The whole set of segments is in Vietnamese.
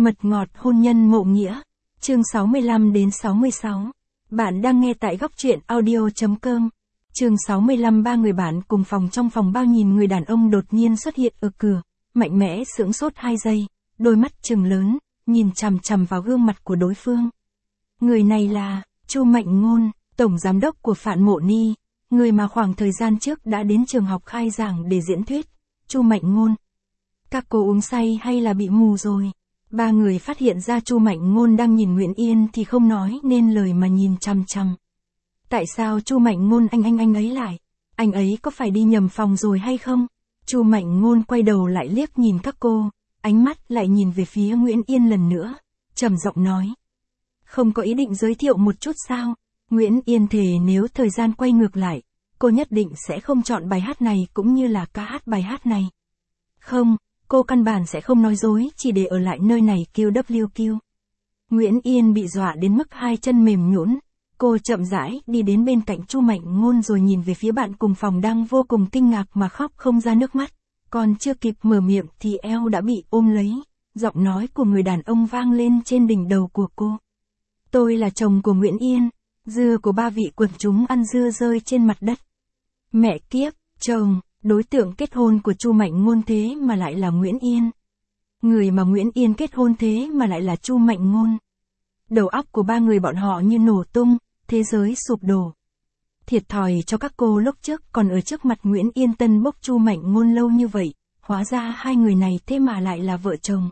Mật ngọt hôn nhân mộ nghĩa. Chương 65 đến 66. Bạn đang nghe tại góc truyện audio.com. Chương 65. Ba người bạn cùng phòng trong phòng bao nhìn người đàn ông đột nhiên xuất hiện ở cửa, mạnh mẽ sững sốt 2 giây, đôi mắt trừng lớn, nhìn chằm chằm vào gương mặt của đối phương. Người này là Chu Mạnh Ngôn, tổng giám đốc của Phạn Mộ Ni, người mà khoảng thời gian trước đã đến trường học khai giảng để diễn thuyết. Chu Mạnh Ngôn. Các cô uống say hay là bị mù rồi? Ba người phát hiện ra Chu Mạnh Ngôn đang nhìn Nguyễn Yên thì không nói nên lời mà nhìn chằm chằm. Tại sao Chu Mạnh Ngôn anh ấy lại? Anh ấy có phải đi nhầm phòng rồi hay không? Chu Mạnh Ngôn quay đầu lại liếc nhìn các cô, ánh mắt lại nhìn về phía Nguyễn Yên lần nữa, trầm giọng nói. Không có ý định giới thiệu một chút sao? Nguyễn Yên thề nếu thời gian quay ngược lại, cô nhất định sẽ không chọn bài hát này cũng như là ca hát bài hát này. Không, cô căn bản sẽ không nói dối chỉ để ở lại nơi này QWQ. Nguyễn Yên bị dọa đến mức 2 chân mềm nhũn. Cô chậm rãi đi đến bên cạnh Chu Mạnh Ngôn rồi nhìn về phía bạn cùng phòng đang vô cùng kinh ngạc mà khóc không ra nước mắt. Còn chưa kịp mở miệng thì eo đã bị ôm lấy, giọng nói của người đàn ông vang lên trên đỉnh đầu của cô. Tôi là chồng của Nguyễn Yên. Dưa của ba vị quần chúng ăn dưa rơi trên mặt đất. Mẹ kiếp, chồng, đối tượng kết hôn của Chu Mạnh Ngôn thế mà lại là Nguyễn Yên. Người mà Nguyễn Yên kết hôn thế mà lại là Chu Mạnh Ngôn. Đầu óc của ba người bọn họ như nổ tung, thế giới sụp đổ. Thiệt thòi cho các cô lúc trước còn ở trước mặt Nguyễn Yên tân bốc Chu Mạnh Ngôn lâu như vậy, hóa ra hai người này thế mà lại là vợ chồng.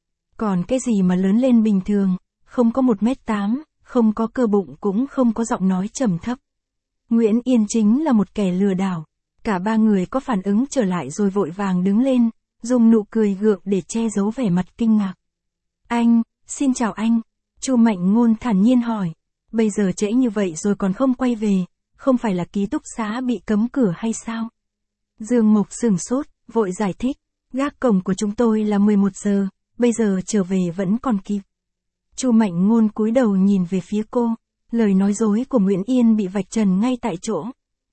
Còn cái gì mà lớn lên bình thường, không có 1m8, không có cơ bụng cũng không có giọng nói trầm thấp. Nguyễn Yên chính là một kẻ lừa đảo. Cả ba người có phản ứng trở lại rồi vội vàng đứng lên, dùng nụ cười gượng để che giấu vẻ mặt kinh ngạc. Anh, xin chào anh. Chu Mạnh Ngôn thản nhiên hỏi. Bây giờ trễ như vậy rồi còn không quay về, không phải là ký túc xá bị cấm cửa hay sao? Dương Mục sửng sốt, vội giải thích. Gác cổng của chúng tôi là 11 giờ, bây giờ trở về vẫn còn kịp. Chu Mạnh Ngôn cúi đầu nhìn về phía cô, lời nói dối của Nguyễn Yên bị vạch trần ngay tại chỗ.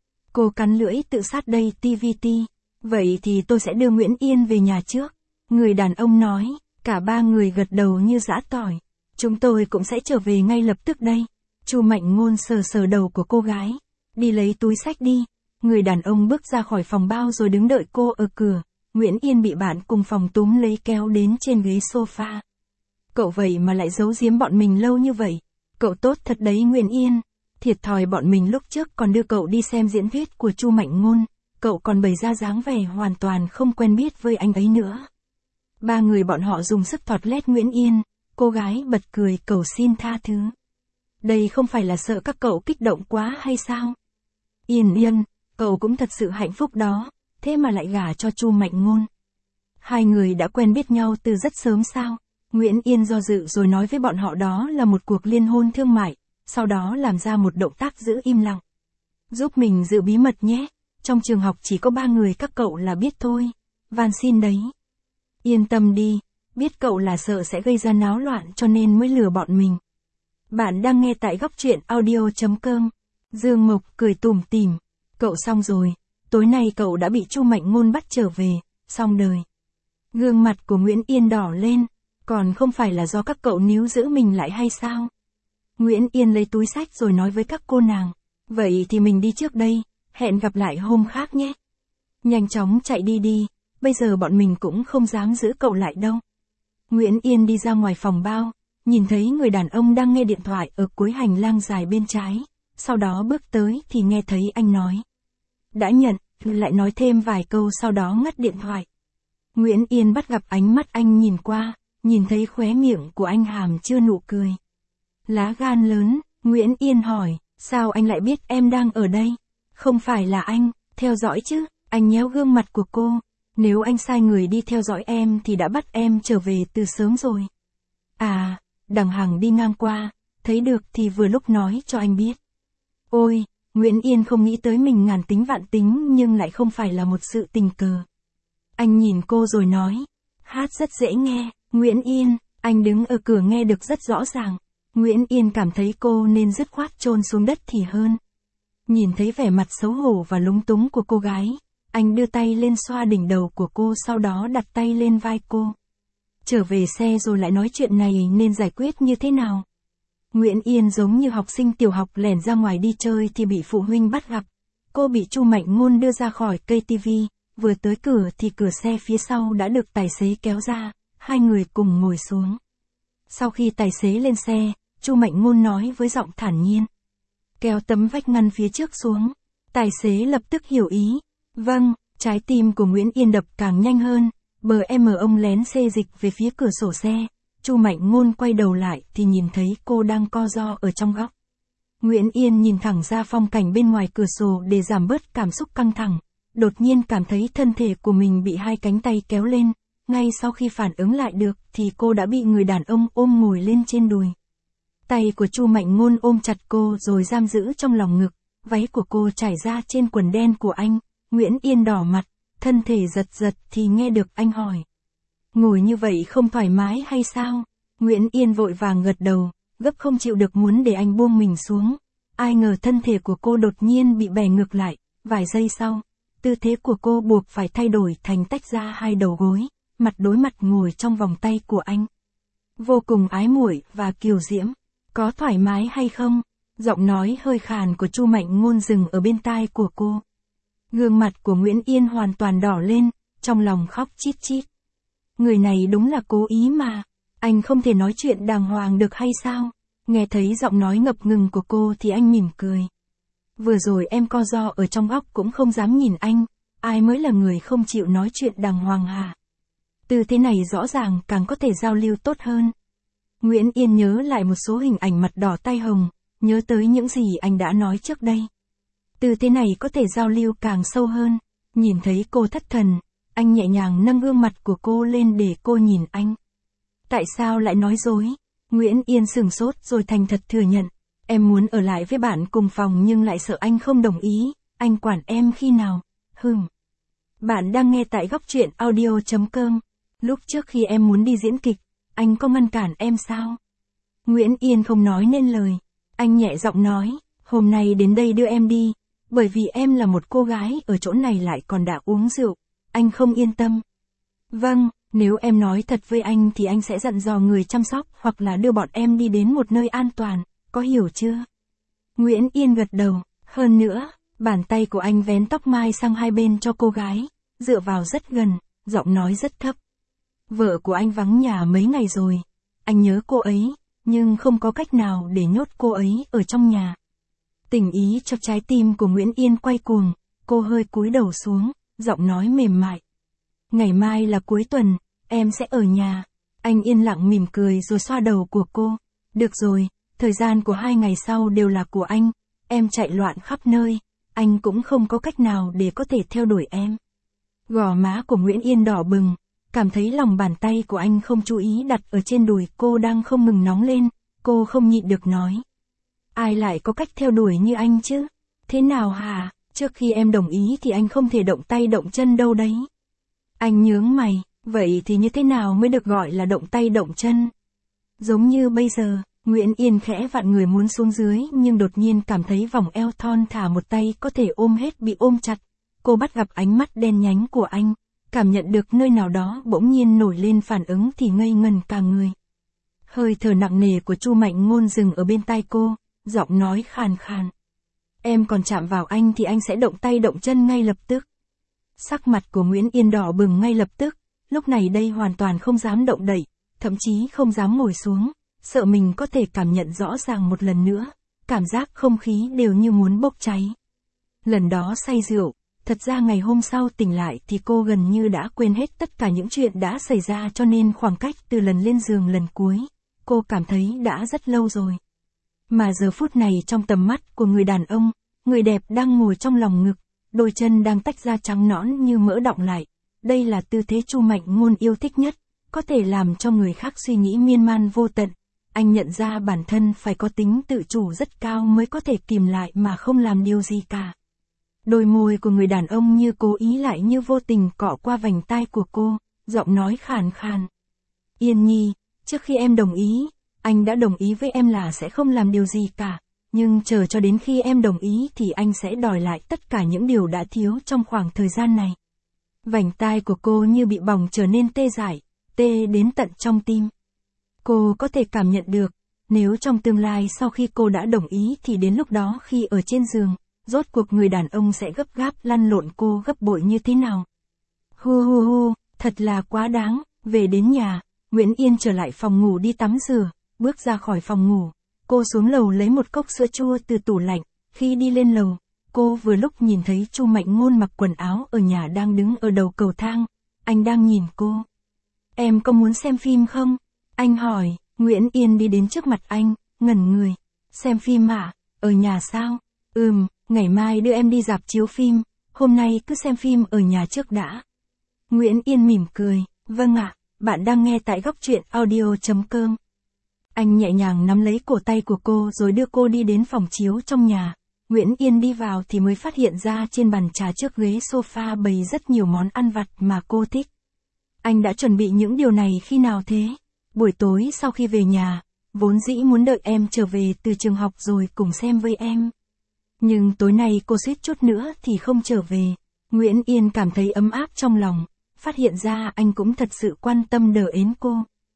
Cô cắn lưỡi tự sát đây TVT, vậy thì tôi sẽ đưa Nguyễn Yên về nhà trước. Người đàn ông nói, cả ba người gật đầu như giã tỏi. Chúng tôi cũng sẽ trở về ngay lập tức đây. Chu Mạnh Ngôn sờ sờ đầu của cô gái. Đi lấy túi xách đi. Người đàn ông bước ra khỏi phòng bao rồi đứng đợi cô ở cửa. Nguyễn Yên bị bạn cùng phòng túm lấy kéo đến trên ghế sofa. Cậu vậy mà lại giấu giếm bọn mình lâu như vậy. Cậu tốt thật đấy Nguyễn Yên. Thiệt thòi bọn mình lúc trước còn đưa cậu đi xem diễn thuyết của Chu Mạnh Ngôn. Cậu còn bày ra dáng vẻ hoàn toàn không quen biết với anh ấy nữa. Ba người bọn họ dùng sức thọt lét Nguyễn Yên. Cô gái bật cười cầu xin tha thứ. Đây không phải là sợ các cậu kích động quá hay sao? Yên, cậu cũng thật sự hạnh phúc đó. Thế mà lại gả cho Chu Mạnh Ngôn. Hai người đã quen biết nhau từ rất sớm sao? Nguyễn Yên do dự rồi nói với bọn họ đó là một cuộc liên hôn thương mại, sau đó làm ra một động tác giữ im lặng. Giúp mình giữ bí mật nhé, trong trường học chỉ có 3 người các cậu là biết thôi, van xin đấy. Yên tâm đi, biết cậu là sợ sẽ gây ra náo loạn cho nên mới lừa bọn mình. Bạn đang nghe tại góc truyện audio.com. Dương Mộc cười tủm tỉm, cậu xong rồi, tối nay cậu đã bị Chu Mạnh Ngôn bắt trở về, xong đời. Gương mặt của Nguyễn Yên đỏ lên. Còn không phải là do các cậu níu giữ mình lại hay sao? Nguyễn Yên lấy túi xách rồi nói với các cô nàng. Vậy thì mình đi trước đây, hẹn gặp lại hôm khác nhé. Nhanh chóng chạy đi, bây giờ bọn mình cũng không dám giữ cậu lại đâu. Nguyễn Yên đi ra ngoài phòng bao, nhìn thấy người đàn ông đang nghe điện thoại ở cuối hành lang dài bên trái. Sau đó bước tới thì nghe thấy anh nói. Đã nhận, lại nói thêm vài câu sau đó ngắt điện thoại. Nguyễn Yên bắt gặp ánh mắt anh nhìn qua. Nhìn thấy khóe miệng của anh hàm chưa nụ cười. Lá gan lớn, Nguyễn Yên hỏi, sao anh lại biết em đang ở đây? Không phải là anh, theo dõi chứ, anh nhéo gương mặt của cô. Nếu anh sai người đi theo dõi em thì đã bắt em trở về từ sớm rồi. À, đằng Hằng đi ngang qua, thấy được thì vừa lúc nói cho anh biết. Ôi, Nguyễn Yên không nghĩ tới mình ngàn tính vạn tính nhưng lại không phải là một sự tình cờ. Anh nhìn cô rồi nói, hát rất dễ nghe. Nguyễn Yên, anh đứng ở cửa nghe được rất rõ ràng. Nguyễn Yên cảm thấy cô nên dứt khoát chôn xuống đất thì hơn. Nhìn thấy vẻ mặt xấu hổ và lúng túng của cô gái, anh đưa tay lên xoa đỉnh đầu của cô sau đó đặt tay lên vai cô. Trở về xe rồi lại nói chuyện này nên giải quyết như thế nào? Nguyễn Yên giống như học sinh tiểu học lẻn ra ngoài đi chơi thì bị phụ huynh bắt gặp. Cô bị Chu Mạnh Ngôn đưa ra khỏi cây tivi, vừa tới cửa thì cửa xe phía sau đã được tài xế kéo ra, hai người cùng ngồi xuống. Sau khi tài xế lên xe, Chu Mạnh Ngôn nói với giọng thản nhiên. Kéo tấm vách ngăn phía trước xuống. Tài xế lập tức hiểu ý. Vâng, trái tim của Nguyễn Yên đập càng nhanh hơn. Ông lén xê dịch về phía cửa sổ xe. Chu Mạnh Ngôn quay đầu lại thì nhìn thấy cô đang co ro ở trong góc. Nguyễn Yên nhìn thẳng ra phong cảnh bên ngoài cửa sổ để giảm bớt cảm xúc căng thẳng. Đột nhiên cảm thấy thân thể của mình bị hai cánh tay kéo lên. Ngay sau khi phản ứng lại được thì cô đã bị người đàn ông ôm ngồi lên trên đùi. Tay của Chu Mạnh Ngôn ôm chặt cô rồi giam giữ trong lòng ngực. Váy của cô trải ra trên quần đen của anh. Nguyễn Yên đỏ mặt, thân thể giật giật thì nghe được anh hỏi. Ngồi như vậy không thoải mái hay sao? Nguyễn Yên vội vàng gật đầu, gấp không chịu được muốn để anh buông mình xuống. Ai ngờ thân thể của cô đột nhiên bị bẻ ngược lại, vài giây sau, tư thế của cô buộc phải thay đổi thành tách ra hai đầu gối, mặt đối mặt ngồi trong vòng tay của anh. Vô cùng ái muội và kiều diễm, có thoải mái hay không? Giọng nói hơi khàn của Chu Mạnh Ngôn dừng ở bên tai của cô. Gương mặt của Nguyễn Yên hoàn toàn đỏ lên, trong lòng khóc chít chít. Người này đúng là cố ý mà, anh không thể nói chuyện đàng hoàng được hay sao? Nghe thấy giọng nói ngập ngừng của cô thì anh mỉm cười. Vừa rồi em co ro ở trong góc cũng không dám nhìn anh, ai mới là người không chịu nói chuyện đàng hoàng hả? Từ thế này rõ ràng càng có thể giao lưu tốt hơn. Nguyễn Yên nhớ lại một số hình ảnh mặt đỏ tay hồng, nhớ tới những gì anh đã nói trước đây. Từ thế này có thể giao lưu càng sâu hơn. Nhìn thấy cô thất thần, anh nhẹ nhàng nâng gương mặt của cô lên để cô nhìn anh. Tại sao lại nói dối? Nguyễn Yên sửng sốt rồi thành thật thừa nhận. Em muốn ở lại với bạn cùng phòng nhưng lại sợ anh không đồng ý. Anh quản em khi nào? Bạn đang nghe tại góc truyện audio.com. Lúc trước khi em muốn đi diễn kịch, anh có ngăn cản em sao? Nguyễn Yên không nói nên lời. Anh nhẹ giọng nói, hôm nay đến đây đưa em đi, bởi vì em là một cô gái ở chỗ này lại còn đã uống rượu, anh không yên tâm. Vâng, nếu em nói thật với anh thì anh sẽ dặn dò người chăm sóc hoặc là đưa bọn em đi đến một nơi an toàn, có hiểu chưa? Nguyễn Yên gật đầu, hơn nữa, bàn tay của anh vén tóc mai sang hai bên cho cô gái, dựa vào rất gần, giọng nói rất thấp. Vợ của anh vắng nhà mấy ngày rồi, anh nhớ cô ấy, nhưng không có cách nào để nhốt cô ấy ở trong nhà. Tình ý cho trái tim của Nguyễn Yên quay cuồng, cô hơi cúi đầu xuống, giọng nói mềm mại. Ngày mai là cuối tuần, em sẽ ở nhà. Anh yên lặng mỉm cười rồi xoa đầu của cô. Được rồi, thời gian của 2 ngày sau đều là của anh, em chạy loạn khắp nơi, anh cũng không có cách nào để có thể theo đuổi em. Gò má của Nguyễn Yên đỏ bừng, cảm thấy lòng bàn tay của anh không chú ý đặt ở trên đùi cô đang không ngừng nóng lên, cô không nhịn được nói. Ai lại có cách theo đuổi như anh chứ? Thế nào hả? Trước khi em đồng ý thì anh không thể động tay động chân đâu đấy. Anh nhướng mày, vậy thì như thế nào mới được gọi là động tay động chân? Giống như bây giờ, Nguyễn Yên khẽ vặn người muốn xuống dưới nhưng đột nhiên cảm thấy vòng eo thon thả một tay có thể ôm hết bị ôm chặt. Cô bắt gặp ánh mắt đen nhánh của anh, cảm nhận được nơi nào đó bỗng nhiên nổi lên phản ứng thì ngây ngần cả người. Hơi thở nặng nề của Chu Mạnh Ngôn dừng ở bên tai cô, giọng nói khàn khàn. Em còn chạm vào anh thì anh sẽ động tay động chân ngay lập tức. Sắc mặt của Nguyễn Yên đỏ bừng ngay lập tức, lúc này đây hoàn toàn không dám động đậy, thậm chí không dám ngồi xuống, sợ mình có thể cảm nhận rõ ràng một lần nữa, cảm giác không khí đều như muốn bốc cháy. Lần đó say rượu, thật ra ngày hôm sau tỉnh lại thì cô gần như đã quên hết tất cả những chuyện đã xảy ra cho nên khoảng cách từ lần lên giường lần cuối, cô cảm thấy đã rất lâu rồi. Mà giờ phút này trong tầm mắt của người đàn ông, người đẹp đang ngồi trong lòng ngực, đôi chân đang tách ra trắng nõn như mỡ đọng lại. Đây là tư thế Chu Mạnh Ngôn yêu thích nhất, có thể làm cho người khác suy nghĩ miên man vô tận. Anh nhận ra bản thân phải có tính tự chủ rất cao mới có thể kìm lại mà không làm điều gì cả. Đôi môi của người đàn ông như cố ý lại như vô tình cọ qua vành tai của cô, giọng nói khàn khàn. Yên Nhi, trước khi em đồng ý, anh đã đồng ý với em là sẽ không làm điều gì cả, nhưng chờ cho đến khi em đồng ý thì anh sẽ đòi lại tất cả những điều đã thiếu trong khoảng thời gian này. Vành tai của cô như bị bỏng trở nên tê dại, tê đến tận trong tim. Cô có thể cảm nhận được, nếu trong tương lai sau khi cô đã đồng ý thì đến lúc đó khi ở trên giường, rốt cuộc người đàn ông sẽ gấp gáp lăn lộn cô gấp bội như thế nào. Hu hu hu, thật là quá đáng. Về đến nhà, Nguyễn Yên trở lại phòng ngủ đi tắm rửa, bước ra khỏi phòng ngủ. Cô xuống lầu lấy một cốc sữa chua từ tủ lạnh. Khi đi lên lầu, cô vừa lúc nhìn thấy Chu Mạnh Ngôn mặc quần áo ở nhà đang đứng ở đầu cầu thang. Anh đang nhìn cô. Em có muốn xem phim không? Anh hỏi. Nguyễn Yên đi đến trước mặt anh, ngẩn người. Xem phim à? Ở nhà sao? Ngày mai đưa em đi rạp chiếu phim, hôm nay cứ xem phim ở nhà trước đã. Nguyễn Yên mỉm cười. Vâng ạ, bạn đang nghe tại góc truyện audio.com. Anh nhẹ nhàng nắm lấy cổ tay của cô rồi đưa cô đi đến phòng chiếu trong nhà. Nguyễn Yên đi vào thì mới phát hiện ra trên bàn trà trước ghế sofa bày rất nhiều món ăn vặt mà cô thích. Anh đã chuẩn bị những điều này khi nào thế? Buổi tối sau khi về nhà, vốn dĩ muốn đợi em trở về từ trường học rồi cùng xem với em. Nhưng tối nay cô suýt chút nữa thì không trở về. Nguyễn Yên cảm thấy ấm áp trong lòng, phát hiện ra anh cũng thật sự quan tâm đờ ến cô.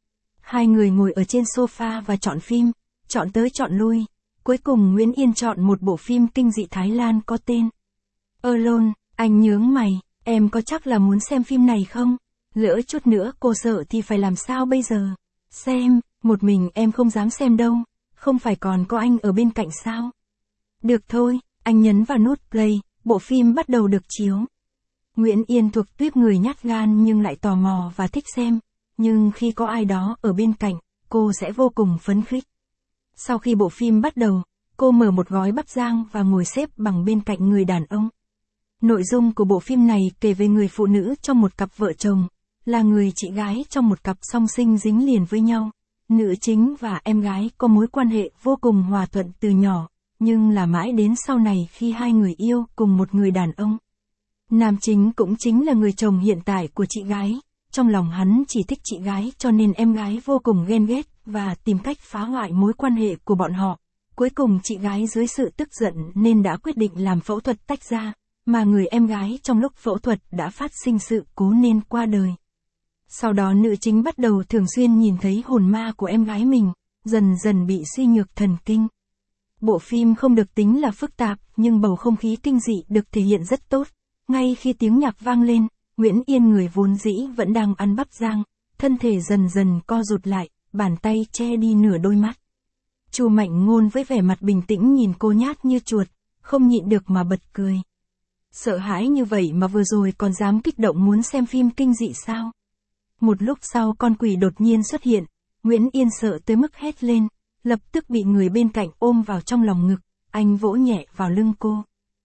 Hai người ngồi ở trên sofa và chọn phim, chọn tới chọn lui. Cuối cùng Nguyễn Yên chọn một bộ phim kinh dị Thái Lan có tên Alone. Anh nhướng mày, em có chắc là muốn xem phim này không? Lỡ chút nữa cô sợ thì phải làm sao bây giờ? Xem, một mình em không dám xem đâu, không phải còn có anh ở bên cạnh sao? Được thôi, anh nhấn vào nút play, bộ phim bắt đầu được chiếu. Nguyễn Yên thuộc tuýp người nhát gan nhưng lại tò mò và thích xem, nhưng khi có ai đó ở bên cạnh, cô sẽ vô cùng phấn khích. Sau khi bộ phim bắt đầu, cô mở một gói bắp rang và ngồi xếp bằng bên cạnh người đàn ông. Nội dung của bộ phim này kể về người phụ nữ trong một cặp vợ chồng, là người chị gái trong một cặp song sinh dính liền với nhau. Nữ chính và em gái có mối quan hệ vô cùng hòa thuận từ nhỏ, nhưng là mãi đến sau này khi hai người yêu cùng một người đàn ông. Nam chính cũng chính là người chồng hiện tại của chị gái, trong lòng hắn chỉ thích chị gái cho nên em gái vô cùng ghen ghét và tìm cách phá hoại mối quan hệ của bọn họ. Cuối cùng chị gái dưới sự tức giận nên đã quyết định làm phẫu thuật tách ra, mà người em gái trong lúc phẫu thuật đã phát sinh sự cố nên qua đời. Sau đó nữ chính bắt đầu thường xuyên nhìn thấy hồn ma của em gái mình, dần dần bị suy nhược thần kinh. Bộ phim không được tính là phức tạp, nhưng bầu không khí kinh dị được thể hiện rất tốt. Ngay khi tiếng nhạc vang lên, Nguyễn Yên người vốn dĩ vẫn đang ăn bắp rang, thân thể dần dần co rụt lại, bàn tay che đi nửa đôi mắt. Chu Mạnh Ngôn với vẻ mặt bình tĩnh nhìn cô nhát như chuột, không nhịn được mà bật cười. Sợ hãi như vậy mà vừa rồi còn dám kích động muốn xem phim kinh dị sao? Một lúc sau con quỷ đột nhiên xuất hiện, Nguyễn Yên sợ tới mức hét lên, lập tức bị người bên cạnh ôm vào trong lòng ngực, anh vỗ nhẹ vào lưng cô.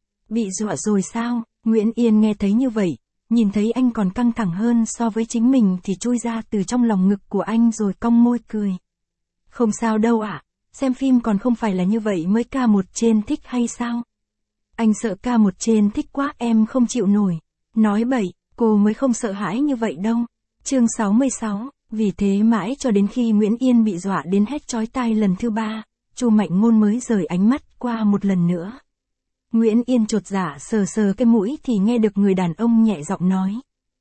Bị dọa rồi sao? Nguyễn Yên nghe thấy như vậy, nhìn thấy anh còn căng thẳng hơn so với chính mình thì chui ra từ trong lòng ngực của anh rồi cong môi cười. Không sao đâu ạ, xem phim còn không phải là như vậy mới ca một trên thích hay sao? Anh sợ ca một trên thích quá em không chịu nổi. Nói bậy, cô mới không sợ hãi như vậy đâu. Chương 66, vì thế mãi cho đến khi Nguyễn Yên bị dọa đến hét chói tai lần thứ 3, Chu Mạnh Ngôn mới rời ánh mắt qua một lần nữa. Nguyễn Yên chột dạ sờ sờ cái mũi thì nghe được người đàn ông nhẹ giọng nói.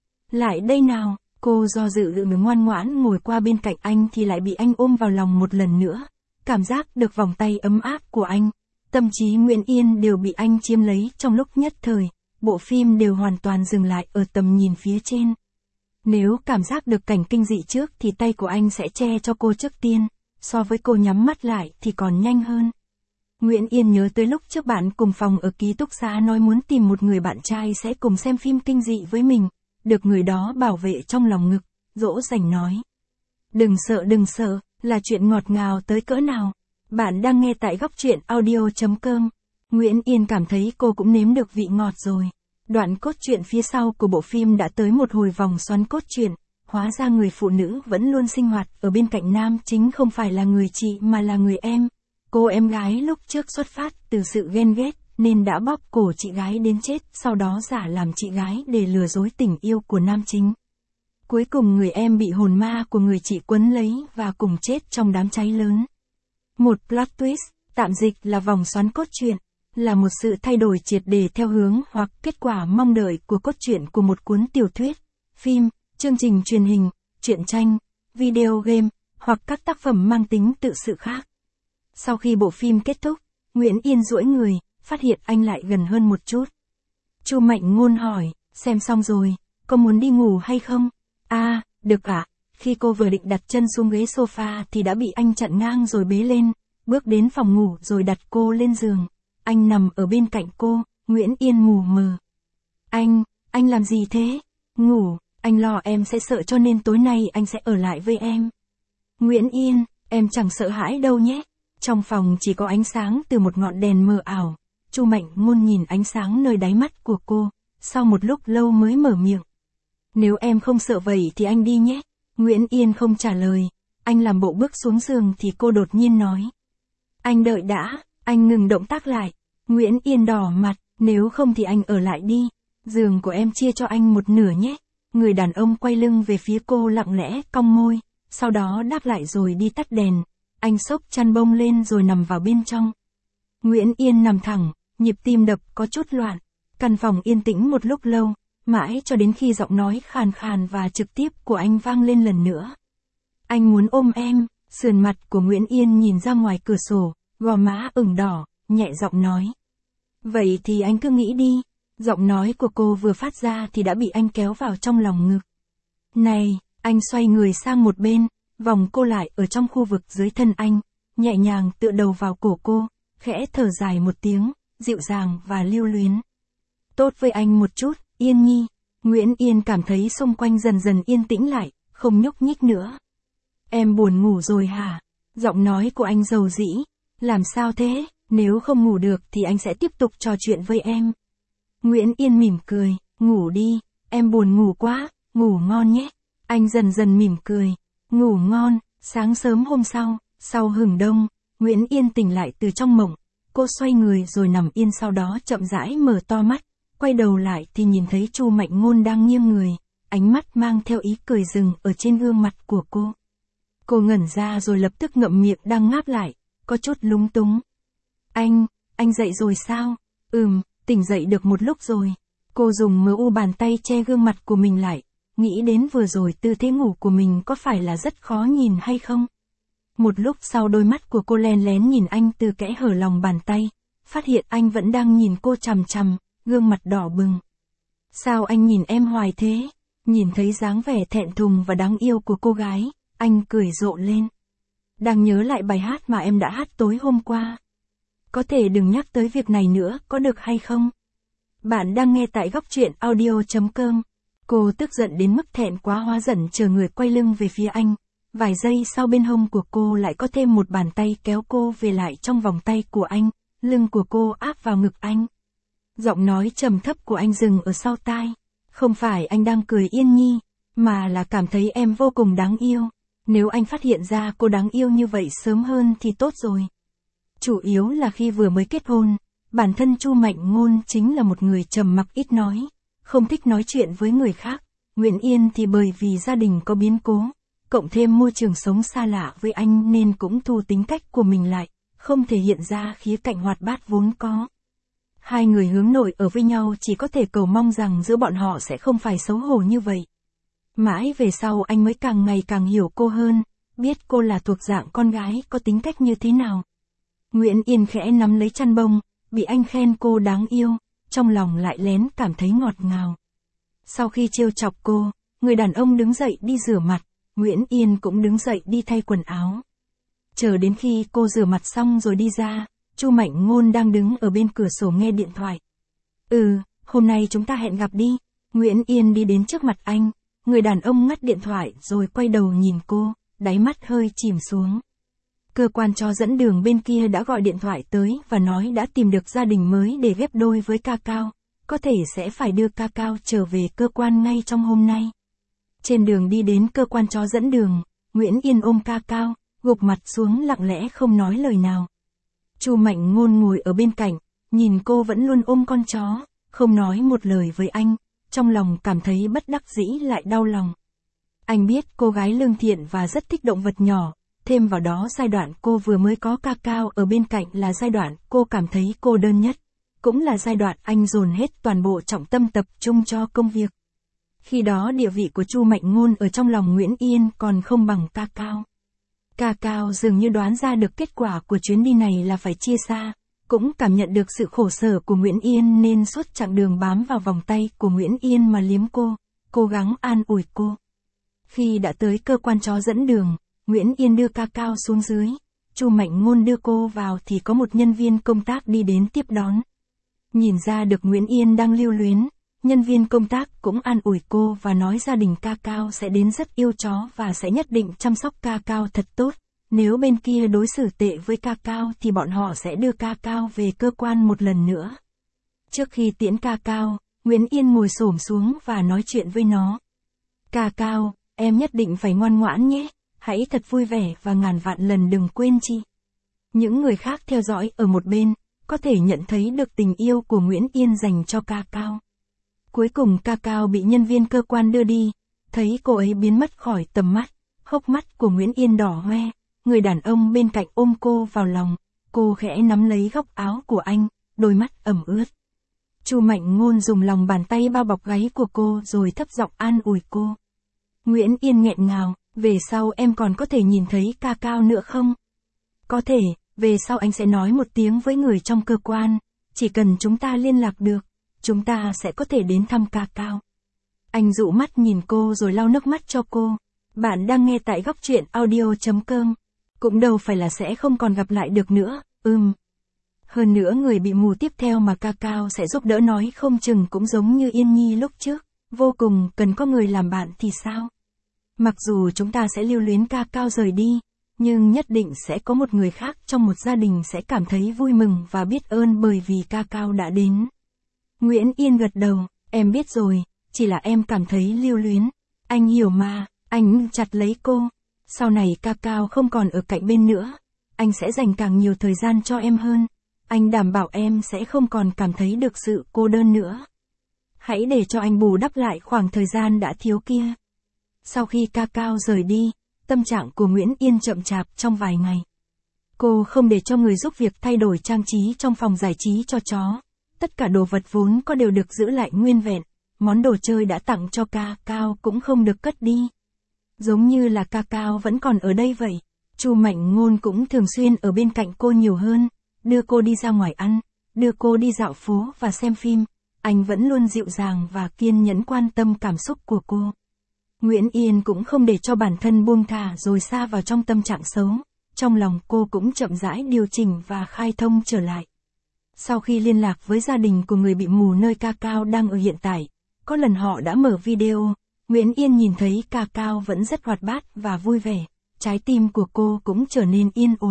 Lại đây nào, cô do dự ngoan ngoãn ngồi qua bên cạnh anh thì lại bị anh ôm vào lòng một lần nữa. Cảm giác được vòng tay ấm áp của anh, tâm trí Nguyễn Yên đều bị anh chiếm lấy trong lúc nhất thời, bộ phim đều hoàn toàn dừng lại ở tầm nhìn phía trên. Nếu cảm giác được cảnh kinh dị trước thì tay của anh sẽ che cho cô trước tiên, so với cô nhắm mắt lại thì còn nhanh hơn. Nguyễn Yên nhớ tới lúc trước bạn cùng phòng ở ký túc xá nói muốn tìm một người bạn trai sẽ cùng xem phim kinh dị với mình, được người đó bảo vệ trong lòng ngực, dỗ dành nói. Đừng sợ, là chuyện ngọt ngào tới cỡ nào. Bạn đang nghe tại góc truyện audio.com. Nguyễn Yên cảm thấy cô cũng nếm được vị ngọt rồi. Đoạn cốt truyện phía sau của bộ phim đã tới một hồi vòng xoắn cốt truyện, hóa ra người phụ nữ vẫn luôn sinh hoạt ở bên cạnh nam chính không phải là người chị mà là người em. Cô em gái lúc trước xuất phát từ sự ghen ghét nên đã bóp cổ chị gái đến chết, sau đó giả làm chị gái để lừa dối tình yêu của nam chính. Cuối cùng người em bị hồn ma của người chị quấn lấy và cùng chết trong đám cháy lớn. Một plot twist, tạm dịch là vòng xoắn cốt truyện, là một sự thay đổi triệt để theo hướng hoặc kết quả mong đợi của cốt truyện của một cuốn tiểu thuyết, phim, chương trình truyền hình, truyện tranh, video game, hoặc các tác phẩm mang tính tự sự khác. Sau khi bộ phim kết thúc, Nguyễn Yên duỗi người, phát hiện anh lại gần hơn một chút. Chu Mạnh Ngôn hỏi, xem xong rồi, có muốn đi ngủ hay không? À, được ạ. Khi cô vừa định đặt chân xuống ghế sofa thì đã bị anh chặn ngang rồi bế lên, bước đến phòng ngủ rồi đặt cô lên giường. Anh nằm ở bên cạnh cô, Nguyễn Yên mù mờ. Anh làm gì thế? Ngủ, anh lo em sẽ sợ cho nên tối nay anh sẽ ở lại với em. Nguyễn Yên, em chẳng sợ hãi đâu nhé. Trong phòng chỉ có ánh sáng từ một ngọn đèn mờ ảo. Chu Mạnh Ngôn nhìn ánh sáng nơi đáy mắt của cô, sau một lúc lâu mới mở miệng. Nếu em không sợ vậy thì anh đi nhé. Nguyễn Yên không trả lời, anh làm bộ bước xuống giường thì cô đột nhiên nói. Anh đợi đã, anh ngừng động tác lại. Nguyễn Yên đỏ mặt, nếu không thì anh ở lại đi. Giường của em chia cho anh một nửa nhé. Người đàn ông quay lưng về phía cô lặng lẽ cong môi, sau đó đáp lại rồi đi tắt đèn. Anh xốc chăn bông lên rồi nằm vào bên trong. Nguyễn Yên nằm thẳng, nhịp tim đập có chút loạn. Căn phòng yên tĩnh một lúc lâu, mãi cho đến khi giọng nói khàn khàn và trực tiếp của anh vang lên lần nữa. Anh muốn ôm em. Sườn mặt của Nguyễn Yên nhìn ra ngoài cửa sổ, gò má ửng đỏ, nhẹ giọng nói. Vậy thì anh cứ nghĩ đi. Giọng nói của cô vừa phát ra thì đã bị anh kéo vào trong lòng ngực. Này, anh xoay người sang một bên, vòng cô lại ở trong khu vực dưới thân anh, nhẹ nhàng tựa đầu vào cổ cô, khẽ thở dài một tiếng, dịu dàng và lưu luyến. Tốt với anh một chút, Yên Nhi. Nguyễn Yên cảm thấy xung quanh dần dần yên tĩnh lại, không nhúc nhích nữa. Em buồn ngủ rồi hả? Giọng nói của anh dầu dĩ. Làm sao thế? Nếu không ngủ được thì anh sẽ tiếp tục trò chuyện với em. Nguyễn Yên mỉm cười, ngủ đi, em buồn ngủ quá, ngủ ngon nhé. Anh dần dần mỉm cười, ngủ ngon. Sáng sớm hôm sau hừng đông, Nguyễn Yên tỉnh lại từ trong mộng. Cô xoay người rồi nằm yên, sau đó chậm rãi mở to mắt, quay đầu lại thì nhìn thấy Chu Mạnh Ngôn đang nghiêng người, ánh mắt mang theo ý cười dừng ở trên gương mặt của cô. Cô ngẩn ra rồi lập tức ngậm miệng đang ngáp lại, có chút lúng túng. Anh dậy rồi sao? Tỉnh dậy được một lúc rồi. Cô dùng mu bàn tay che gương mặt của mình lại, nghĩ đến vừa rồi tư thế ngủ của mình có phải là rất khó nhìn hay không? Một lúc sau đôi mắt của cô len lén nhìn anh từ kẽ hở lòng bàn tay, phát hiện anh vẫn đang nhìn cô chằm chằm, gương mặt đỏ bừng. Sao anh nhìn em hoài thế? Nhìn thấy dáng vẻ thẹn thùng và đáng yêu của cô gái, anh cười rộ lên. Đang nhớ lại bài hát mà em đã hát tối hôm qua. Có thể đừng nhắc tới việc này nữa, có được hay không? Bạn đang nghe tại góc truyện audio.com. Cô tức giận đến mức thẹn quá hóa giận chờ người quay lưng về phía anh. Vài giây sau bên hông của cô lại có thêm một bàn tay kéo cô về lại trong vòng tay của anh, lưng của cô áp vào ngực anh. Giọng nói trầm thấp của anh dừng ở sau tai. Không phải anh đang cười Yên Nhi, mà là cảm thấy em vô cùng đáng yêu. Nếu anh phát hiện ra cô đáng yêu như vậy sớm hơn thì tốt rồi. Chủ yếu là khi vừa mới kết hôn, bản thân Chu Mạnh Ngôn chính là một người trầm mặc ít nói, không thích nói chuyện với người khác. Nguyễn Yên thì bởi vì gia đình có biến cố, cộng thêm môi trường sống xa lạ với anh nên cũng thu tính cách của mình lại, không thể hiện ra khía cạnh hoạt bát vốn có. Hai người hướng nội ở với nhau chỉ có thể cầu mong rằng giữa bọn họ sẽ không phải xấu hổ như vậy. Mãi về sau anh mới càng ngày càng hiểu cô hơn, biết cô là thuộc dạng con gái có tính cách như thế nào. Nguyễn Yên khẽ nắm lấy chăn bông, bị anh khen cô đáng yêu, trong lòng lại lén cảm thấy ngọt ngào. Sau khi trêu chọc cô, người đàn ông đứng dậy đi rửa mặt, Nguyễn Yên cũng đứng dậy đi thay quần áo. Chờ đến khi cô rửa mặt xong rồi đi ra, Chu Mạnh Ngôn đang đứng ở bên cửa sổ nghe điện thoại. Hôm nay chúng ta hẹn gặp đi. Nguyễn Yên đi đến trước mặt anh, người đàn ông ngắt điện thoại rồi quay đầu nhìn cô, đáy mắt hơi chìm xuống. Cơ quan cho dẫn đường bên kia đã gọi điện thoại tới và nói đã tìm được gia đình mới để ghép đôi với Cacao, có thể sẽ phải đưa Cacao trở về cơ quan ngay trong hôm nay. Trên đường đi đến cơ quan cho dẫn đường, Nguyễn Yên ôm Cacao, gục mặt xuống lặng lẽ không nói lời nào. Chu Mạnh Ngôn ngồi ở bên cạnh, nhìn cô vẫn luôn ôm con chó, không nói một lời với anh, trong lòng cảm thấy bất đắc dĩ lại đau lòng. Anh biết cô gái lương thiện và rất thích động vật nhỏ, thêm vào đó giai đoạn cô vừa mới có Cacao ở bên cạnh là giai đoạn cô cảm thấy cô đơn nhất, cũng là giai đoạn anh dồn hết toàn bộ trọng tâm tập trung cho công việc. Khi đó địa vị của Chu Mạnh Ngôn ở trong lòng Nguyễn Yên còn không bằng Ca Cao. Ca Cao dường như đoán ra được kết quả của chuyến đi này là phải chia xa, cũng cảm nhận được sự khổ sở của Nguyễn Yên nên suốt chặng đường bám vào vòng tay của Nguyễn Yên mà liếm cô, cố gắng an ủi cô. Khi đã tới cơ quan chó dẫn đường, Nguyễn Yên đưa Ca Cao xuống dưới, Chu Mạnh Ngôn đưa cô vào thì có một nhân viên công tác đi đến tiếp đón. Nhìn ra được Nguyễn Yên đang lưu luyến, nhân viên công tác cũng an ủi cô và nói gia đình Ca Cao sẽ đến rất yêu chó và sẽ nhất định chăm sóc Ca Cao thật tốt. Nếu bên kia đối xử tệ với Ca Cao thì bọn họ sẽ đưa Ca Cao về cơ quan một lần nữa. Trước khi tiễn Ca Cao, Nguyễn Yên ngồi xổm xuống và nói chuyện với nó. Ca Cao, em nhất định phải ngoan ngoãn nhé, hãy thật vui vẻ và ngàn vạn lần đừng quên chi. Những người khác theo dõi ở một bên, có thể nhận thấy được tình yêu của Nguyễn Yên dành cho Ca Cao. Cuối cùng Ca Cao bị nhân viên cơ quan đưa đi, thấy cô ấy biến mất khỏi tầm mắt, hốc mắt của Nguyễn Yên đỏ hoe, người đàn ông bên cạnh ôm cô vào lòng, cô khẽ nắm lấy góc áo của anh, đôi mắt ẩm ướt. Chu Mạnh Ngôn dùng lòng bàn tay bao bọc gáy của cô rồi thấp giọng an ủi cô. Nguyễn Yên nghẹn ngào, về sau em còn có thể nhìn thấy Ca Cao nữa không? Có thể, về sau anh sẽ nói một tiếng với người trong cơ quan, chỉ cần chúng ta liên lạc được, chúng ta sẽ có thể đến thăm Ca Cao. Anh dụ mắt nhìn cô rồi lau nước mắt cho cô. Bạn đang nghe tại Góc Truyện Audio.com. Cũng đâu phải là sẽ không còn gặp lại được nữa, Hơn nữa người bị mù tiếp theo mà Ca Cao sẽ giúp đỡ nói không chừng cũng giống như Yên Nhi lúc trước, vô cùng cần có người làm bạn thì sao? Mặc dù chúng ta sẽ lưu luyến Ca Cao rời đi, nhưng nhất định sẽ có một người khác trong một gia đình sẽ cảm thấy vui mừng và biết ơn bởi vì Ca Cao đã đến. Nguyễn Yên gật đầu, em biết rồi, chỉ là em cảm thấy lưu luyến. Anh hiểu mà, anh chặt lấy cô. Sau này Ca Cao không còn ở cạnh bên nữa, anh sẽ dành càng nhiều thời gian cho em hơn. Anh đảm bảo em sẽ không còn cảm thấy được sự cô đơn nữa. Hãy để cho anh bù đắp lại khoảng thời gian đã thiếu kia. Sau khi Ca Cao rời đi, tâm trạng của Nguyễn Yên chậm chạp trong vài ngày. Cô không để cho người giúp việc thay đổi trang trí trong phòng giải trí cho chó. Tất cả đồ vật vốn có đều được giữ lại nguyên vẹn, món đồ chơi đã tặng cho Ca Cao cũng không được cất đi. Giống như là Ca Cao vẫn còn ở đây vậy. Chu Mạnh Ngôn cũng thường xuyên ở bên cạnh cô nhiều hơn, đưa cô đi ra ngoài ăn, đưa cô đi dạo phố và xem phim. Anh vẫn luôn dịu dàng và kiên nhẫn quan tâm cảm xúc của cô. Nguyễn Yên cũng không để cho bản thân buông thả rồi sa vào trong tâm trạng xấu. Trong lòng cô cũng chậm rãi điều chỉnh và khai thông trở lại. Sau khi liên lạc với gia đình của người bị mù nơi Ca Cao đang ở hiện tại, có lần họ đã mở video, Nguyễn Yên nhìn thấy Ca Cao vẫn rất hoạt bát và vui vẻ, trái tim của cô cũng trở nên yên ổn.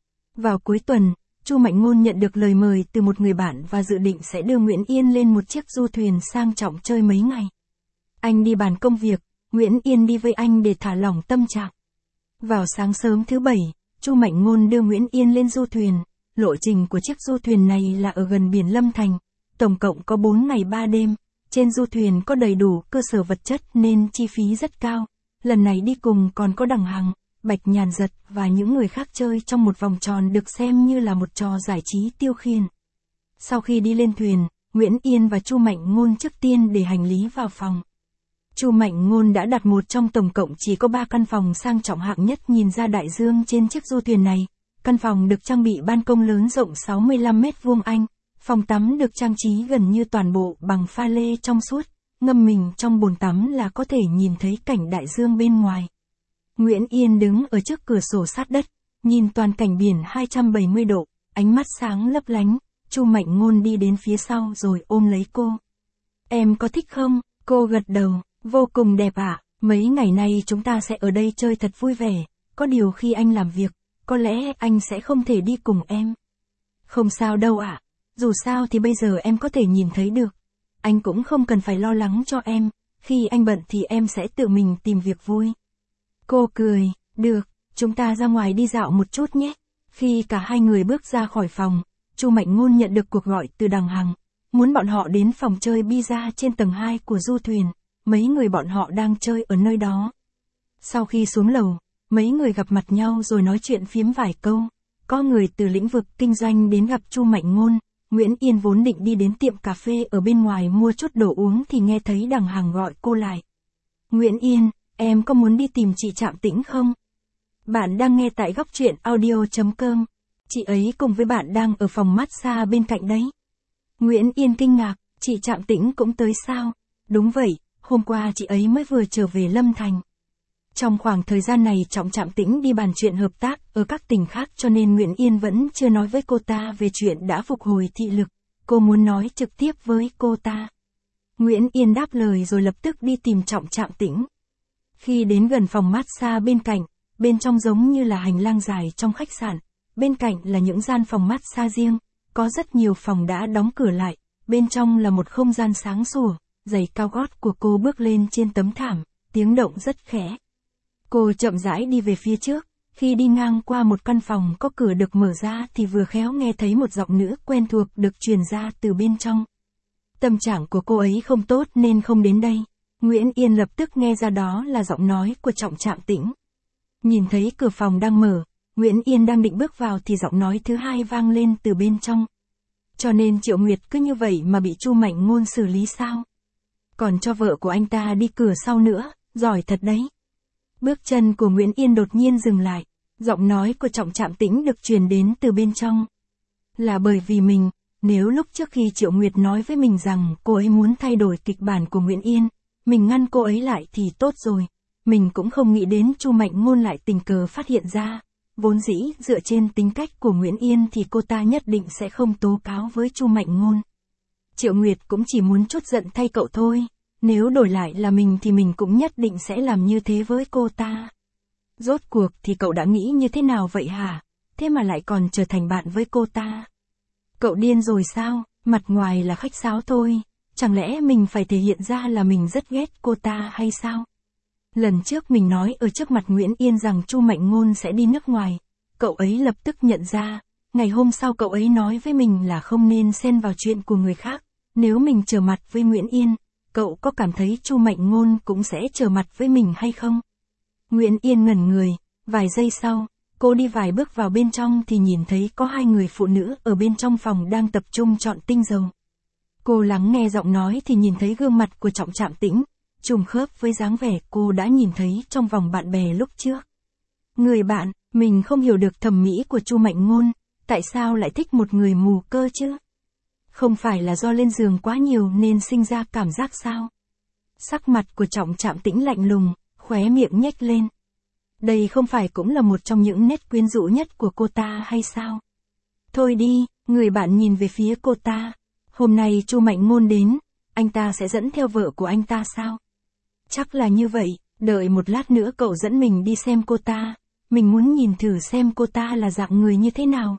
Vào cuối tuần, Chu Mạnh Ngôn nhận được lời mời từ một người bạn và dự định sẽ đưa Nguyễn Yên lên một chiếc du thuyền sang trọng chơi mấy ngày. Anh đi bàn công việc, Nguyễn Yên đi với anh để thả lỏng tâm trạng. Vào sáng sớm thứ Bảy, Chu Mạnh Ngôn đưa Nguyễn Yên lên du thuyền. Lộ trình của chiếc du thuyền này là ở gần biển Lâm Thành, tổng cộng có 4 ngày 3 đêm, trên du thuyền có đầy đủ cơ sở vật chất nên chi phí rất cao. Lần này đi cùng còn có Đằng Hằng, Bạch Nhàn Giật và những người khác chơi trong một vòng tròn được xem như là một trò giải trí tiêu khiển. Sau khi đi lên thuyền, Nguyễn Yên và Chu Mạnh Ngôn trước tiên để hành lý vào phòng. Chu Mạnh Ngôn đã đặt một trong tổng cộng chỉ có 3 căn phòng sang trọng hạng nhất nhìn ra đại dương trên chiếc du thuyền này. Căn phòng được trang bị ban công lớn rộng 65 mét vuông Anh, phòng tắm được trang trí gần như toàn bộ bằng pha lê trong suốt, ngâm mình trong bồn tắm là có thể nhìn thấy cảnh đại dương bên ngoài. Nguyễn Yên đứng ở trước cửa sổ sát đất, nhìn toàn cảnh biển 270 độ, ánh mắt sáng lấp lánh. Chu Mạnh Ngôn đi đến phía sau rồi ôm lấy cô. Em có thích không? Cô gật đầu, vô cùng đẹp ạ. Mấy ngày nay chúng ta sẽ ở đây chơi thật vui vẻ, có điều khi anh làm việc, có lẽ anh sẽ không thể đi cùng em. Không sao đâu ạ, dù sao thì bây giờ em có thể nhìn thấy được. Anh cũng không cần phải lo lắng cho em, khi anh bận thì em sẽ tự mình tìm việc vui. Cô cười, được, chúng ta ra ngoài đi dạo một chút nhé. Khi cả hai người bước ra khỏi phòng, Chu Mạnh Ngôn nhận được cuộc gọi từ Đằng Hằng, muốn bọn họ đến phòng chơi pizza trên tầng 2 của du thuyền, mấy người bọn họ đang chơi ở nơi đó. Sau khi xuống lầu, mấy người gặp mặt nhau rồi nói chuyện phiếm vài câu, có người từ lĩnh vực kinh doanh đến gặp Chu Mạnh Ngôn, Nguyễn Yên vốn định đi đến tiệm cà phê ở bên ngoài mua chút đồ uống thì nghe thấy đằng hàng gọi cô lại. Nguyễn Yên, em có muốn đi tìm chị Trạm Tĩnh không? Bạn đang nghe tại góc truyện audio.com. Chị ấy cùng với bạn đang ở phòng massage bên cạnh đấy. Nguyễn Yên kinh ngạc, chị Trạm Tĩnh cũng tới sao? Đúng vậy, hôm qua chị ấy mới vừa trở về Lâm Thành. Trong khoảng thời gian này Trạm Tĩnh đi bàn chuyện hợp tác ở các tỉnh khác cho nên Nguyễn Yên vẫn chưa nói với cô ta về chuyện đã phục hồi thị lực. Cô muốn nói trực tiếp với cô ta. Nguyễn Yên đáp lời rồi lập tức đi tìm Trạm Tĩnh. Khi đến gần phòng massage bên cạnh, bên trong giống như là hành lang dài trong khách sạn, bên cạnh là những gian phòng massage riêng, có rất nhiều phòng đã đóng cửa lại, bên trong là một không gian sáng sủa, giày cao gót của cô bước lên trên tấm thảm, tiếng động rất khẽ. Cô chậm rãi đi về phía trước, khi đi ngang qua một căn phòng có cửa được mở ra thì vừa khéo nghe thấy một giọng nữ quen thuộc được truyền ra từ bên trong. Tâm trạng của cô ấy không tốt nên không đến đây. Nguyễn Yên lập tức nghe ra đó là giọng nói của Trạm Tĩnh. Nhìn thấy cửa phòng đang mở, Nguyễn Yên đang định bước vào thì giọng nói thứ hai vang lên từ bên trong. Cho nên Triệu Nguyệt cứ như vậy mà bị Chu Mạnh Ngôn xử lý sao? Còn cho vợ của anh ta đi cửa sau nữa, giỏi thật đấy. Bước chân của Nguyễn Yên đột nhiên dừng lại, giọng nói của Trạm Tĩnh được truyền đến từ bên trong. Là bởi vì mình, nếu lúc trước khi Triệu Nguyệt nói với mình rằng cô ấy muốn thay đổi kịch bản của Nguyễn Yên, mình ngăn cô ấy lại thì tốt rồi. Mình cũng không nghĩ đến Chu Mạnh Ngôn lại tình cờ phát hiện ra. Vốn dĩ, dựa trên tính cách của Nguyễn Yên thì cô ta nhất định sẽ không tố cáo với Chu Mạnh Ngôn. Triệu Nguyệt cũng chỉ muốn trút giận thay cậu thôi. Nếu đổi lại là mình thì mình cũng nhất định sẽ làm như thế với cô ta. Rốt cuộc thì cậu đã nghĩ như thế nào vậy hả? Thế mà lại còn trở thành bạn với cô ta. Cậu điên rồi sao? Mặt ngoài là khách sáo thôi. Chẳng lẽ mình phải thể hiện ra là mình rất ghét cô ta hay sao? Lần trước mình nói ở trước mặt Nguyễn Yên rằng Chu Mạnh Ngôn sẽ đi nước ngoài. Cậu ấy lập tức nhận ra. Ngày hôm sau cậu ấy nói với mình là không nên xen vào chuyện của người khác. Nếu mình trở mặt với Nguyễn Yên, cậu có cảm thấy Chu Mạnh Ngôn cũng sẽ trở mặt với mình hay không? Nguyễn Yên ngẩn người, vài giây sau, cô đi vài bước vào bên trong thì nhìn thấy có hai người phụ nữ ở bên trong phòng đang tập trung chọn tinh dầu. Cô lắng nghe giọng nói thì nhìn thấy gương mặt của Trạm Tĩnh, trùng khớp với dáng vẻ cô đã nhìn thấy trong vòng bạn bè lúc trước. Người bạn, mình không hiểu được thẩm mỹ của Chu Mạnh Ngôn, tại sao lại thích một người mù cơ chứ? Không phải là do lên giường quá nhiều nên sinh ra cảm giác sao? Sắc mặt của Trạm Tĩnh lạnh lùng, khóe miệng nhếch lên. Đây không phải cũng là một trong những nét quyến rũ nhất của cô ta hay sao? Thôi đi, người bạn nhìn về phía cô ta. Hôm nay Chu Mạnh Ngôn đến, anh ta sẽ dẫn theo vợ của anh ta sao? Chắc là như vậy, đợi một lát nữa cậu dẫn mình đi xem cô ta. Mình muốn nhìn thử xem cô ta là dạng người như thế nào.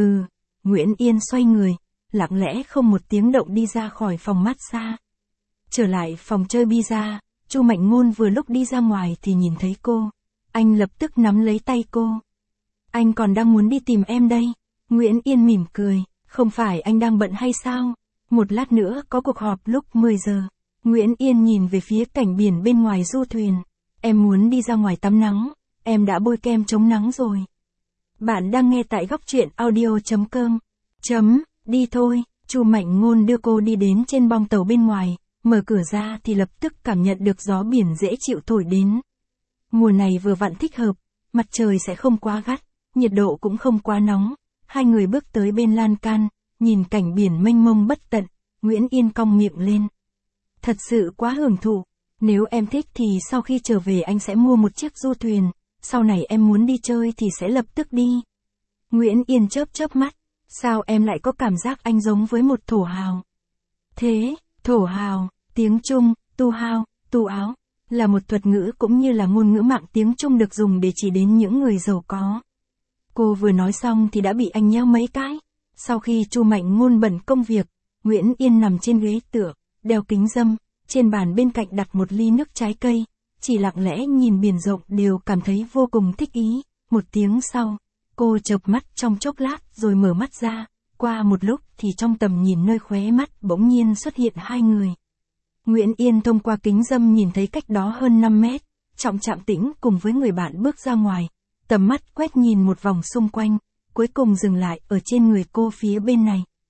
Nguyễn Yên xoay người, lặng lẽ không một tiếng động đi ra khỏi phòng massage. Trở lại phòng chơi pizza, Chu Mạnh Ngôn vừa lúc đi ra ngoài thì nhìn thấy cô. Anh lập tức nắm lấy tay cô. Anh còn đang muốn đi tìm em đây. Nguyễn Yên mỉm cười, không phải anh đang bận hay sao? Một lát nữa có cuộc họp lúc 10 giờ. Nguyễn Yên nhìn về phía cảnh biển bên ngoài du thuyền. Em muốn đi ra ngoài tắm nắng, em đã bôi kem chống nắng rồi. Bạn đang nghe tại góc truyện audio.com. Đi thôi, Chu Mạnh Ngôn đưa cô đi đến trên bong tàu bên ngoài, mở cửa ra thì lập tức cảm nhận được gió biển dễ chịu thổi đến. Mùa này vừa vặn thích hợp, mặt trời sẽ không quá gắt, nhiệt độ cũng không quá nóng. Hai người bước tới bên lan can, nhìn cảnh biển mênh mông bất tận, Nguyễn Yên cong miệng lên. Thật sự quá hưởng thụ, nếu em thích thì sau khi trở về anh sẽ mua một chiếc du thuyền, sau này em muốn đi chơi thì sẽ lập tức đi. Nguyễn Yên chớp mắt, sao em lại có cảm giác anh giống với một thổ hào? Thế, thổ hào, tiếng Trung, tu hao, tu áo, là một thuật ngữ cũng như là ngôn ngữ mạng tiếng Trung được dùng để chỉ đến những người giàu có. Cô vừa nói xong thì đã bị anh nhéo mấy cái. Sau khi Chu Mạnh Ngôn bận công việc, Nguyễn Yên nằm trên ghế tựa, đeo kính râm, trên bàn bên cạnh đặt một ly nước trái cây, chỉ lặng lẽ nhìn biển rộng đều cảm thấy vô cùng thích ý. Một tiếng sau, cô chợp mắt trong chốc lát rồi mở mắt ra, qua một lúc thì trong tầm nhìn nơi khóe mắt bỗng nhiên xuất hiện hai người. Nguyễn Yên thông qua kính râm nhìn thấy cách đó hơn 5 mét, Trạm Tĩnh cùng với người bạn bước ra ngoài, tầm mắt quét nhìn một vòng xung quanh, cuối cùng dừng lại ở trên người cô phía bên này.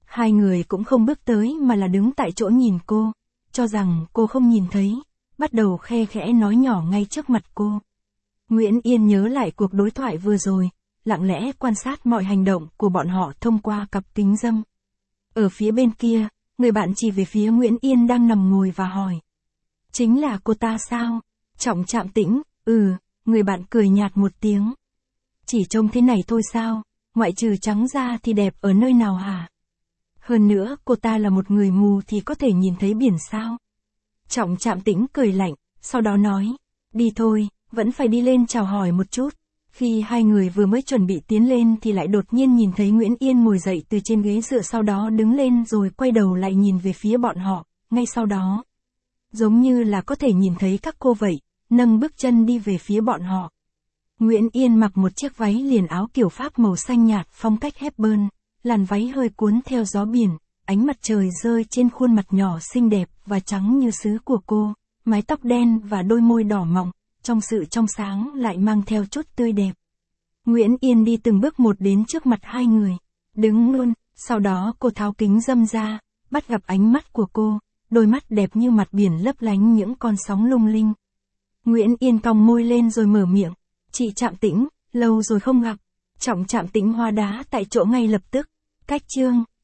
Hai người cũng không bước tới mà là đứng tại chỗ nhìn cô, cho rằng cô không nhìn thấy, bắt đầu khe khẽ nói nhỏ ngay trước mặt cô. Nguyễn Yên nhớ lại cuộc đối thoại vừa rồi, lặng lẽ quan sát mọi hành động của bọn họ thông qua cặp kính râm. Ở phía bên kia, người bạn chỉ về phía Nguyễn Yên đang nằm ngồi và hỏi. Chính là cô ta sao? Trọng Trạm Tĩnh, người bạn cười nhạt một tiếng. Chỉ trông thế này thôi sao, ngoại trừ trắng ra thì đẹp ở nơi nào hả? Hơn nữa, cô ta là một người mù thì có thể nhìn thấy biển sao? Trọng Trạm Tĩnh cười lạnh, sau đó nói, đi thôi, vẫn phải đi lên chào hỏi một chút. Khi hai người vừa mới chuẩn bị tiến lên thì lại đột nhiên nhìn thấy Nguyễn Yên ngồi dậy từ trên ghế dựa, sau đó đứng lên rồi quay đầu lại nhìn về phía bọn họ, ngay sau đó. Giống như là có thể nhìn thấy các cô vậy, nâng bước chân đi về phía bọn họ. Nguyễn Yên mặc một chiếc váy liền áo kiểu Pháp màu xanh nhạt phong cách Hepburn, làn váy hơi cuốn theo gió biển, ánh mặt trời rơi trên khuôn mặt nhỏ xinh đẹp và trắng như sứ của cô, mái tóc đen và đôi môi đỏ mọng, trong sự trong sáng lại mang theo chút tươi đẹp. Nguyễn Yên đi từng bước một đến trước mặt hai người, đứng luôn, sau đó cô tháo kính râm ra, bắt gặp ánh mắt của cô, đôi mắt đẹp như mặt biển lấp lánh những con sóng lung linh. Nguyễn Yên cong môi lên rồi mở miệng, chị Trạm Tĩnh, lâu rồi không gặp. Trọng Trạm Tĩnh hóa đá tại chỗ ngay lập tức, cách chương.